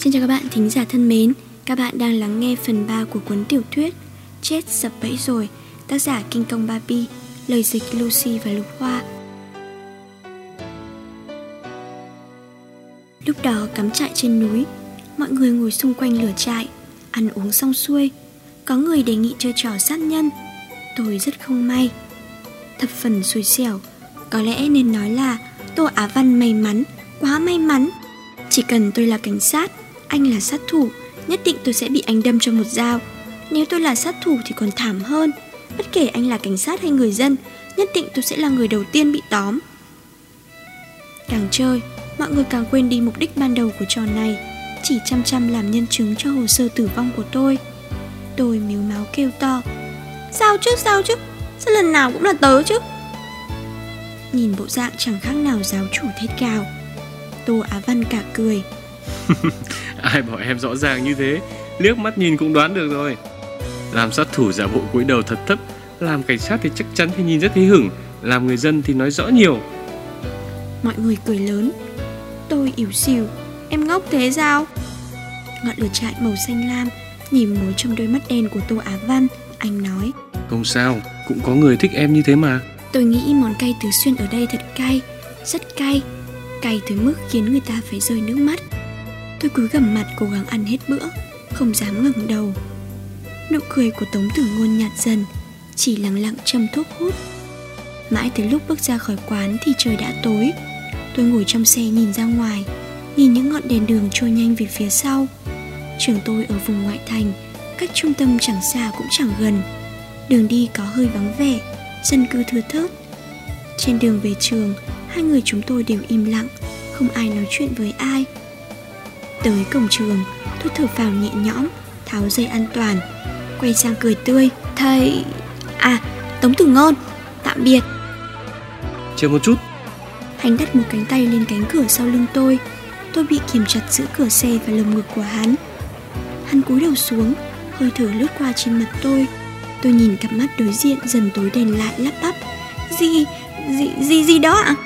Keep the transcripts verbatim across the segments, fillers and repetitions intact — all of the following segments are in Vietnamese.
Xin chào các bạn thính giả thân mến. Các bạn đang lắng nghe phần ba của cuốn tiểu thuyết Chết sập bẫy rồi, tác giả Kinh Công Barbie, lời dịch Lucy và Lục Hoa. Lúc đó cắm trại trên núi, mọi người ngồi xung quanh lửa trại, ăn uống xong xuôi. Có người đề nghị chơi trò sát nhân. Tôi rất không may, thập phần xui xẻo. Có lẽ nên nói là Tô Á Văn may mắn, quá may mắn. Chỉ cần tôi là cảnh sát, anh là sát thủ, nhất định tôi sẽ bị anh đâm cho một dao. Nếu tôi là sát thủ thì còn thảm hơn. Bất kể anh là cảnh sát hay người dân, nhất định tôi sẽ là người đầu tiên bị tóm. Càng chơi, mọi người càng quên đi mục đích ban đầu của trò này, chỉ chăm chăm làm nhân chứng cho hồ sơ tử vong của tôi. Tôi mếu máo kêu to: Sao chứ, sao chứ, sao lần nào cũng là tớ chứ? Nhìn bộ dạng chẳng khác nào giáo chủ thét gào. Tô Á Văn cả cười. Ai bảo em rõ ràng như thế, liếc mắt nhìn cũng đoán được rồi. Làm sát thủ giả bộ cúi đầu thật thấp, làm cảnh sát thì chắc chắn phải nhìn rất hí hửng, làm người dân thì nói rõ nhiều. Mọi người cười lớn. Tôi ỉu xìu: Em ngốc thế sao? Ngọn lửa trại màu xanh lam nhìm muối trong đôi mắt đen của Tô Á Văn. Anh nói: Không sao, cũng có người thích em như thế mà. Tôi nghĩ món cay Tứ Xuyên ở đây thật cay, rất cay, cay tới mức khiến người ta phải rơi nước mắt. Tôi cúi gằm mặt cố gắng ăn hết bữa, không dám ngẩng đầu. Nụ cười của Tống Tử Ngôn nhạt dần, chỉ lặng lặng châm thuốc hút. Mãi tới lúc bước ra khỏi quán thì trời đã tối. Tôi ngồi trong xe nhìn ra ngoài, nhìn những ngọn đèn đường trôi nhanh về phía sau. Trường tôi ở vùng ngoại thành, cách trung tâm chẳng xa cũng chẳng gần. Đường đi có hơi vắng vẻ, dân cư thưa thớt. Trên đường về trường, hai người chúng tôi đều im lặng, không ai nói chuyện với ai. Tới cổng trường, tôi thở phào nhẹ nhõm, tháo dây an toàn, quay sang cười tươi: Thầy... À, Tống Tử Ngôn, tạm biệt. Chờ một chút. Hắn đặt một cánh tay lên cánh cửa sau lưng tôi. Tôi bị kiềm chặt giữa cửa xe và lồng ngực của hắn. Hắn cúi đầu xuống, hơi thở lướt qua trên mặt tôi. Tôi nhìn cặp mắt đối diện dần tối đen lại, lắp bắp: Gì, gì, gì, gì đó ạ?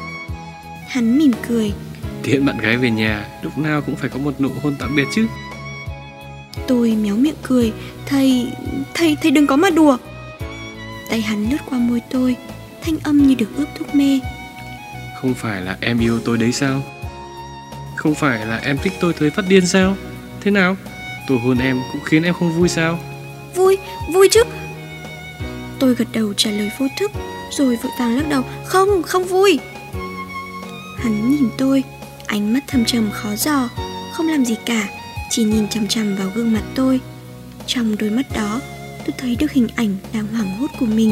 Hắn mỉm cười: Tiễn bạn gái về nhà, lúc nào cũng phải có một nụ hôn tạm biệt chứ. Tôi méo miệng cười: Thầy, thầy, thầy đừng có mà đùa. Tay hắn lướt qua môi tôi, thanh âm như được ướp thuốc mê: Không phải là em yêu tôi đấy sao? Không phải là em thích tôi tới phát điên sao? Thế nào? Tôi hôn em cũng khiến em không vui sao? Vui, vui chứ. Tôi gật đầu trả lời vô thức, rồi vội vàng lắc đầu: Không, không vui. Hắn nhìn tôi, ánh mắt thâm trầm khó dò, không làm gì cả, chỉ nhìn chằm chằm vào gương mặt tôi. Trong đôi mắt đó, tôi thấy được hình ảnh đang hoảng hốt của mình.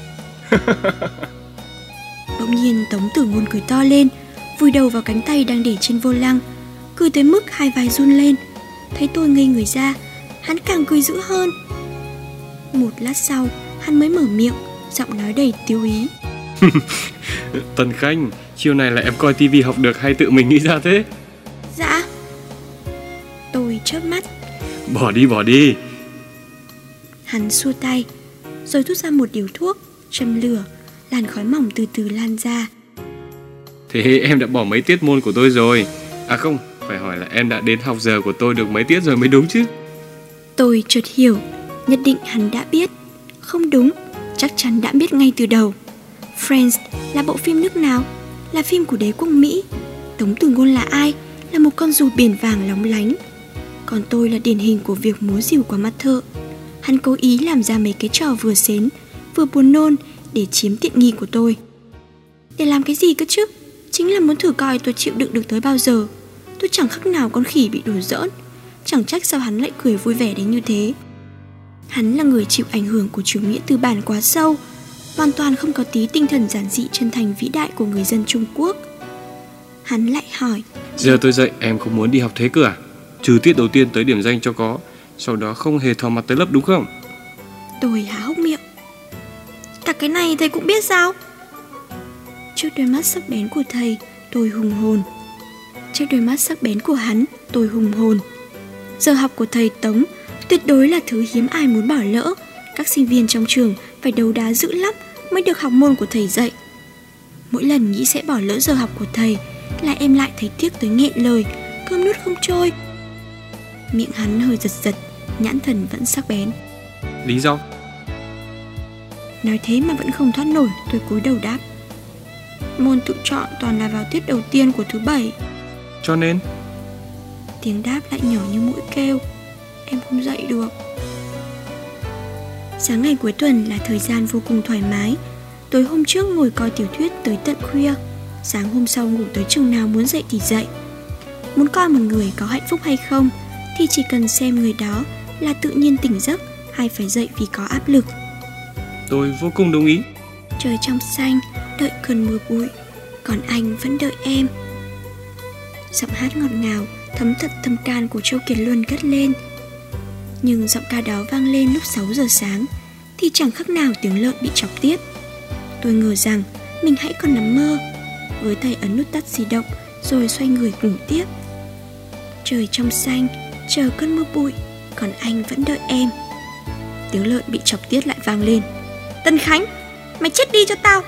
Bỗng nhiên Tống Tử Ngôn cười to lên, vùi đầu vào cánh tay đang để trên vô lăng, cười tới mức hai vai run lên. Thấy tôi ngây người ra, hắn càng cười dữ hơn. Một lát sau, hắn mới mở miệng, giọng nói đầy tiêu ý: Tần Khanh, chiều này là em coi tivi học được hay tự mình nghĩ ra thế? Dạ. Tôi chớp mắt: Bỏ đi, bỏ đi. Hắn xua tay, rồi rút ra một điếu thuốc, châm lửa, làn khói mỏng từ từ lan ra. Thế em đã bỏ mấy tiết môn của tôi rồi? À không, phải hỏi là em đã đến học giờ của tôi được mấy tiết rồi mới đúng chứ. Tôi chợt hiểu, nhất định hắn đã biết. Không đúng, chắc chắn đã biết ngay từ đầu. Friends là bộ phim nước nào? Là phim của đế quốc Mỹ. Tống Tử Ngôn là ai? Là một con rùa biển vàng lóng lánh. Còn tôi là điển hình của việc múa rìu qua mắt thợ. Hắn cố ý làm ra mấy cái trò vừa xến, vừa buồn nôn để chiếm tiện nghi của tôi. Để làm cái gì cơ chứ? Chính là muốn thử coi tôi chịu đựng được tới bao giờ. Tôi chẳng khác nào con khỉ bị đùa giỡn. Chẳng trách sao hắn lại cười vui vẻ đến như thế. Hắn là người chịu ảnh hưởng của chủ nghĩa tư bản quá sâu, hoàn toàn không có tí tinh thần giản dị chân thành vĩ đại của người dân Trung Quốc. Hắn lại hỏi: Giờ tôi dậy em không muốn đi học thế cơ à? Trừ tiết đầu tiên tới điểm danh cho có, sau đó không hề thò mặt tới lớp đúng không? Tôi há hốc miệng: Cả cái này thầy cũng biết sao? Trước đôi mắt sắc bén của thầy, tôi hùng hồn. Trước đôi mắt sắc bén của hắn, tôi hùng hồn. Giờ học của thầy Tống tuyệt đối là thứ hiếm ai muốn bỏ lỡ. Các sinh viên trong trường phải đấu đá dữ lắm mới được học môn của thầy dạy. Mỗi lần nghĩ sẽ bỏ lỡ giờ học của thầy là em lại thấy tiếc tới nghẹn lời, cơm nuốt không trôi. Miệng hắn hơi giật giật, nhãn thần vẫn sắc bén. Lý do? Nói thế mà vẫn không thoát nổi, tôi cúi đầu đáp. Môn tự chọn toàn là vào tiết đầu tiên của thứ bảy. Cho nên? Tiếng đáp lại nhỏ như mũi kêu. Em không dậy được. Sáng ngày cuối tuần là thời gian vô cùng thoải mái. Tối hôm trước ngồi coi tiểu thuyết tới tận khuya. Sáng hôm sau ngủ tới chừng nào muốn dậy thì dậy. Muốn coi một người có hạnh phúc hay không thì chỉ cần xem người đó là tự nhiên tỉnh giấc hay phải dậy vì có áp lực. Tôi vô cùng đồng ý. Trời trong xanh, đợi cơn mưa bụi, còn anh vẫn đợi em. Giọng hát ngọt ngào, thấm thật tâm can của Châu Kiệt Luân cất lên. Nhưng giọng ca đó vang lên lúc sáu giờ sáng thì chẳng khác nào tiếng lợn bị chọc tiết. Tôi ngờ rằng mình hãy còn nằm mơ. Với tay ấn nút tắt di động rồi xoay người ngủ tiếp. Trời trong xanh, chờ cơn mưa bụi, còn anh vẫn đợi em. Tiếng lợn bị chọc tiết lại vang lên. Tân Khánh, mày chết đi cho tao.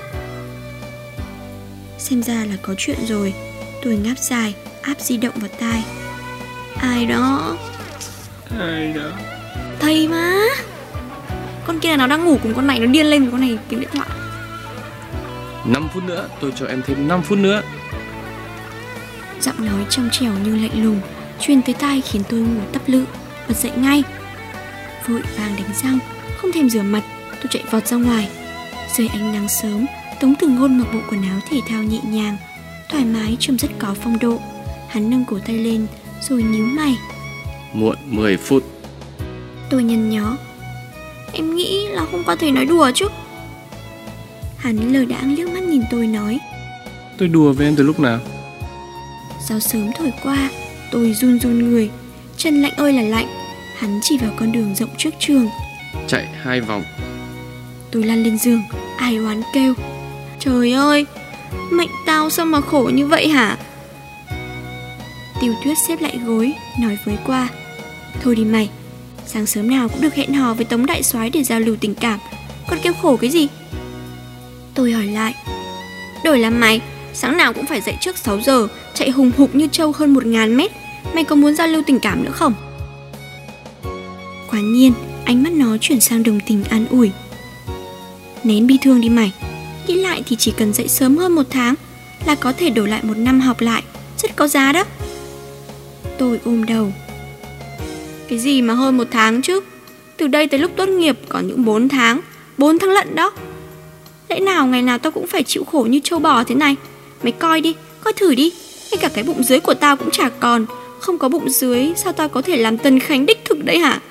Xem ra là có chuyện rồi. Tôi ngáp dài, áp di động vào tai. Ai đó? Ai đó? Thầy mà. Con kia là nó đang ngủ cùng con này, nó điên lên với con này kiếm điện thoại. Năm phút nữa, tôi cho em thêm năm phút nữa. Giọng nói trong trẻo nhưng lạnh lùng truyền tới tai khiến tôi ngủ tắp lự, bật dậy ngay. Vội vàng đánh răng, không thèm rửa mặt, tôi chạy vọt ra ngoài. Dưới ánh nắng sớm, Tống Tử Ngôn mặc bộ quần áo thể thao nhẹ nhàng, thoải mái, trông rất có phong độ. Hắn nâng cổ tay lên rồi nhíu mày. Muộn mười phút. Tôi nhăn nhó. Em nghĩ là hôm qua thầy nói đùa chứ. Hắn lờ đãng liếc mắt nhìn tôi nói. Tôi đùa với em từ lúc nào? Gió sớm thổi qua, tôi run run người. Chân lạnh ơi là lạnh. Hắn chỉ vào con đường rộng trước trường. Chạy hai vòng. Tôi lăn lên giường, ai oán kêu. Trời ơi, mệnh tao sao mà khổ như vậy hả? Tiêu Tuyết xếp lại gối, nói với qua. Thôi đi mày, sáng sớm nào cũng được hẹn hò với Tống đại soái để giao lưu tình cảm, còn kêu khổ cái gì? Tôi hỏi lại. Đổi làm mày, sáng nào cũng phải dậy trước sáu giờ, chạy hùng hục như trâu hơn một ngàn mét. Mày có muốn giao lưu tình cảm nữa không? Quả nhiên, ánh mắt nó chuyển sang đồng tình an ủi. Nén bi thương đi mày. Nghĩ lại thì chỉ cần dậy sớm hơn một tháng là có thể đổi lại một năm học lại, rất có giá đó. Tôi ôm đầu. Cái gì mà hơn một tháng chứ? Từ đây tới lúc tốt nghiệp còn những bốn tháng. Bốn tháng lận đó. Lẽ nào ngày nào tao cũng phải chịu khổ như trâu bò thế này? Mày coi đi, coi thử đi. Ngay cả cái bụng dưới của tao cũng chả còn. Không có bụng dưới sao tao có thể làm Tân Khánh đích thực đấy hả?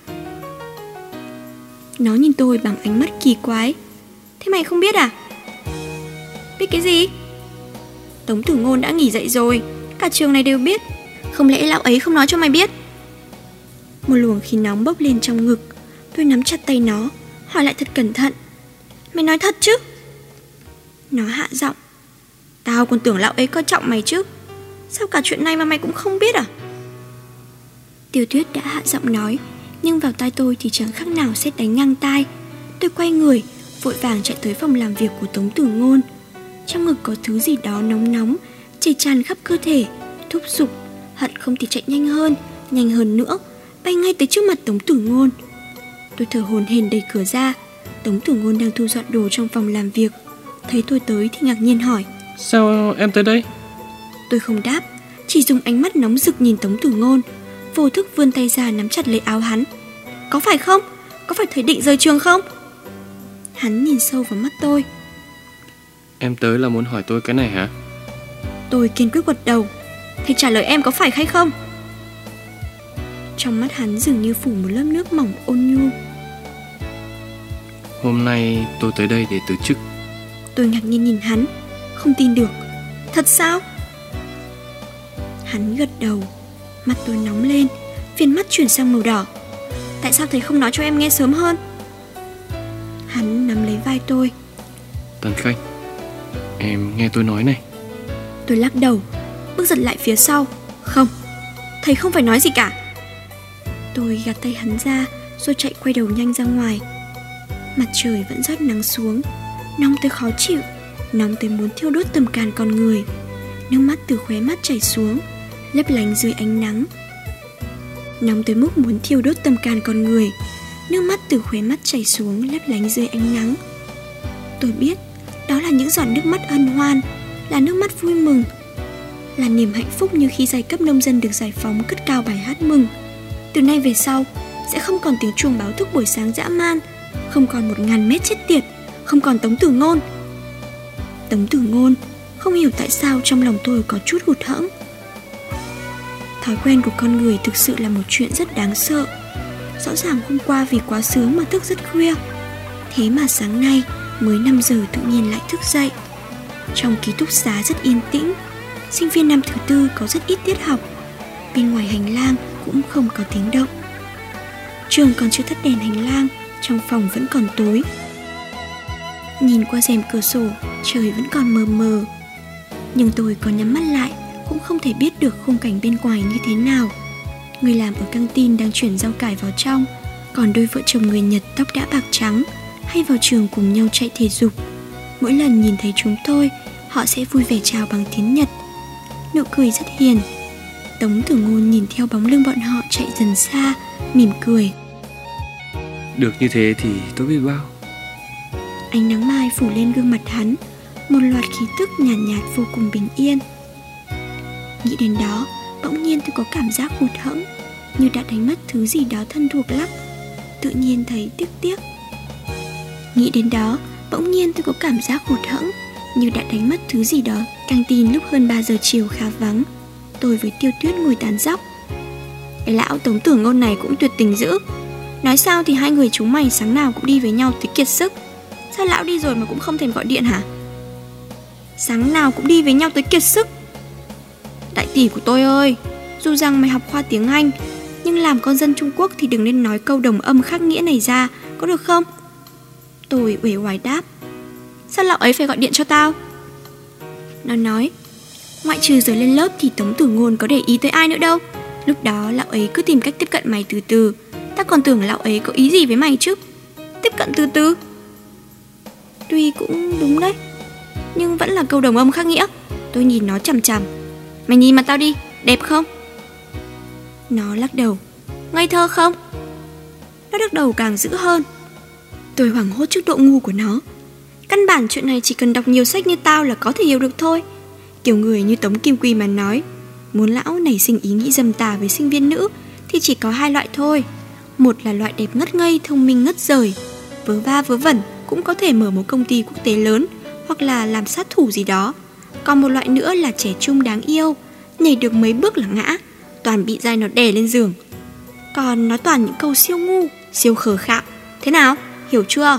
Nó nhìn tôi bằng ánh mắt kỳ quái. Thế mày không biết à? Biết cái gì? Tống Tử Ngôn đã nghỉ dạy rồi, cả trường này đều biết. Không lẽ lão ấy không nói cho mày biết? Một luồng khí nóng bốc lên trong ngực. Tôi nắm chặt tay nó, hỏi lại thật cẩn thận. Mày nói thật chứ? Nó hạ giọng. Tao còn tưởng lão ấy coi trọng mày chứ. Sao cả chuyện này mà mày cũng không biết à? Tiêu Tuyết đã hạ giọng nói, nhưng vào tai tôi thì chẳng khác nào sét đánh ngang tai. Tôi quay người, vội vàng chạy tới phòng làm việc của Tống Tử Ngôn. Trong ngực có thứ gì đó nóng nóng chảy tràn khắp cơ thể, thúc giục, hận không thể chạy nhanh hơn, nhanh hơn nữa, bay ngay tới trước mặt Tống Tử Ngôn. Tôi thở hổn hển đẩy cửa ra. Tống Tử Ngôn đang thu dọn đồ trong phòng làm việc. Thấy tôi tới thì ngạc nhiên hỏi. Sao em tới đây? Tôi không đáp, chỉ dùng ánh mắt nóng rực nhìn Tống Tử Ngôn, vô thức vươn tay ra nắm chặt lấy áo hắn. Có phải không? Có phải thầy định rời trường không? Hắn nhìn sâu vào mắt tôi. Em tới là muốn hỏi tôi cái này hả? Tôi kiên quyết gật đầu. Thầy trả lời em có phải hay không? Trong mắt hắn dường như phủ một lớp nước mỏng ôn nhu. Hôm nay tôi tới đây để từ chức. Tôi ngạc nhiên nhìn hắn, không tin được. Thật sao? Hắn gật đầu. Mặt tôi nóng lên, viền mắt chuyển sang màu đỏ. Tại sao thầy không nói cho em nghe sớm hơn? Hắn nắm lấy vai tôi. Tân Khanh, em nghe tôi nói này. Tôi lắc đầu, bước giật lại phía sau. Không, thầy không phải nói gì cả. Tôi gạt tay hắn ra rồi chạy quay đầu nhanh ra ngoài. Mặt trời vẫn rót nắng xuống, nóng tới khó chịu, nóng tới muốn thiêu đốt tâm can con người. Nước mắt từ khóe mắt chảy xuống, lấp lánh dưới ánh nắng. nóng tới mức muốn thiêu đốt tâm can con người. Nước mắt từ khóe mắt chảy xuống lấp lánh dưới ánh nắng. Tôi biết đó là những giọt nước mắt hân hoan, là nước mắt vui mừng, là niềm hạnh phúc như khi giai cấp nông dân được giải phóng cất cao bài hát mừng. Từ nay về sau sẽ không còn tiếng chuông báo thức buổi sáng dã man, không còn một ngàn mét chết tiệt, không còn Tống Tử Ngôn. Tống Tử Ngôn, không hiểu tại sao trong lòng tôi có chút hụt hẫng. Thói quen của con người thực sự là một chuyện rất đáng sợ. Rõ ràng hôm qua vì quá sướng mà thức rất khuya, thế mà sáng nay mới năm giờ tự nhiên lại thức dậy. Trong ký túc xá rất yên tĩnh, sinh viên năm thứ tư có rất ít tiết học. Bên ngoài hành lang cũng không có tiếng động. Trường còn chưa tắt đèn hành lang, trong phòng vẫn còn tối. Nhìn qua rèm cửa sổ, trời vẫn còn mờ mờ. Nhưng tôi có nhắm mắt lại cũng không thể biết được khung cảnh bên ngoài như thế nào. Người làm ở căng tin đang chuyển rau cải vào trong, còn đôi vợ chồng người Nhật tóc đã bạc trắng hay vào trường cùng nhau chạy thể dục. Mỗi lần nhìn thấy chúng tôi, họ sẽ vui vẻ chào bằng tiếng Nhật, nụ cười rất hiền. Tống Tử Ngôn nhìn theo bóng lưng bọn họ chạy dần xa, mỉm cười. Được như thế thì tôi biết bao. Ánh nắng mai phủ lên gương mặt hắn, một loạt khí tức nhàn nhạt, nhạt vô cùng bình yên. Nghĩ đến đó, bỗng nhiên tôi có cảm giác hụt hẫng, như đã đánh mất thứ gì đó thân thuộc lắm. Tự nhiên thấy tiếc tiếc. Nghĩ đến đó, bỗng nhiên tôi có cảm giác hụt hẫng, như đã đánh mất thứ gì đó. Căng tin lúc hơn ba giờ chiều khá vắng. Tôi với Tiêu Tuyết ngồi tán dóc. Cái lão Tống Tử Ngôn này cũng tuyệt tình dữ. Nói sao thì hai người chúng mày sáng nào cũng đi với nhau tới kiệt sức. Sao lão đi rồi mà cũng không thèm gọi điện hả? Sáng nào cũng đi với nhau tới kiệt sức. Đại tỷ của tôi ơi, dù rằng mày học khoa tiếng Anh, nhưng làm con dân Trung Quốc thì đừng nên nói câu đồng âm khác nghĩa này ra, có được không? Tôi uể oải đáp. Sao lão ấy phải gọi điện cho tao? Nó nói, ngoại trừ giờ lên lớp thì Tống Tử Ngôn có để ý tới ai nữa đâu. Lúc đó lão ấy cứ tìm cách tiếp cận mày từ từ. Ta còn tưởng lão ấy có ý gì với mày chứ. Tiếp cận từ từ. Tuy cũng đúng đấy, nhưng vẫn là câu đồng âm khác nghĩa. Tôi nhìn nó chằm chằm. Mày nhìn mặt tao đi, đẹp không? Nó lắc đầu. Ngây thơ không? Nó lắc đầu càng dữ hơn. Tôi hoảng hốt trước độ ngu của nó. Căn bản chuyện này chỉ cần đọc nhiều sách như tao là có thể hiểu được thôi. Kiểu người như Tống Kim Quy mà nói, muốn lão nảy sinh ý nghĩ dâm tà với sinh viên nữ thì chỉ có hai loại thôi. Một là loại đẹp ngất ngây, thông minh ngất rời, vớ va vớ vẩn cũng có thể mở một công ty quốc tế lớn, hoặc là làm sát thủ gì đó. Còn một loại nữa là trẻ trung đáng yêu, nhảy được mấy bước là ngã, toàn bị dai nó đè lên giường. Còn nó toàn những câu siêu ngu, siêu khờ khạo. Thế nào? Hiểu chưa?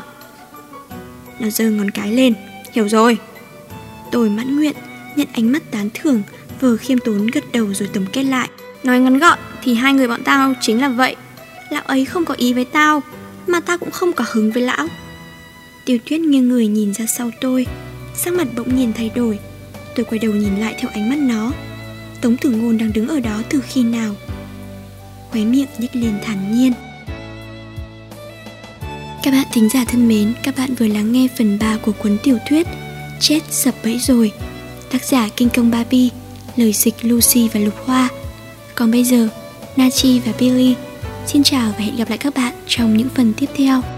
Nó giơ ngón cái lên. Hiểu rồi. Tôi mãn nguyện, nhận ánh mắt tán thưởng, vừa khiêm tốn gật đầu rồi tổng kết lại. Nói ngắn gọn thì hai người bọn tao chính là vậy. Lão ấy không có ý với tao, mà tao cũng không có hứng với lão. Tiêu Tuyết nghiêng người nhìn ra sau tôi, sắc mặt bỗng nhiên thay đổi. Tôi quay đầu nhìn lại theo ánh mắt nó. Tống Tử Ngôn đang đứng ở đó từ khi nào? Khóe miệng nhếch lên thản nhiên. Các bạn thính giả thân mến, các bạn vừa lắng nghe phần ba của cuốn tiểu thuyết Chết sập bẫy rồi, tác giả Kinh Công Barbie, lời dịch Lucy và Lục Hoa. Còn bây giờ, Nachi và Billy xin chào và hẹn gặp lại các bạn trong những phần tiếp theo.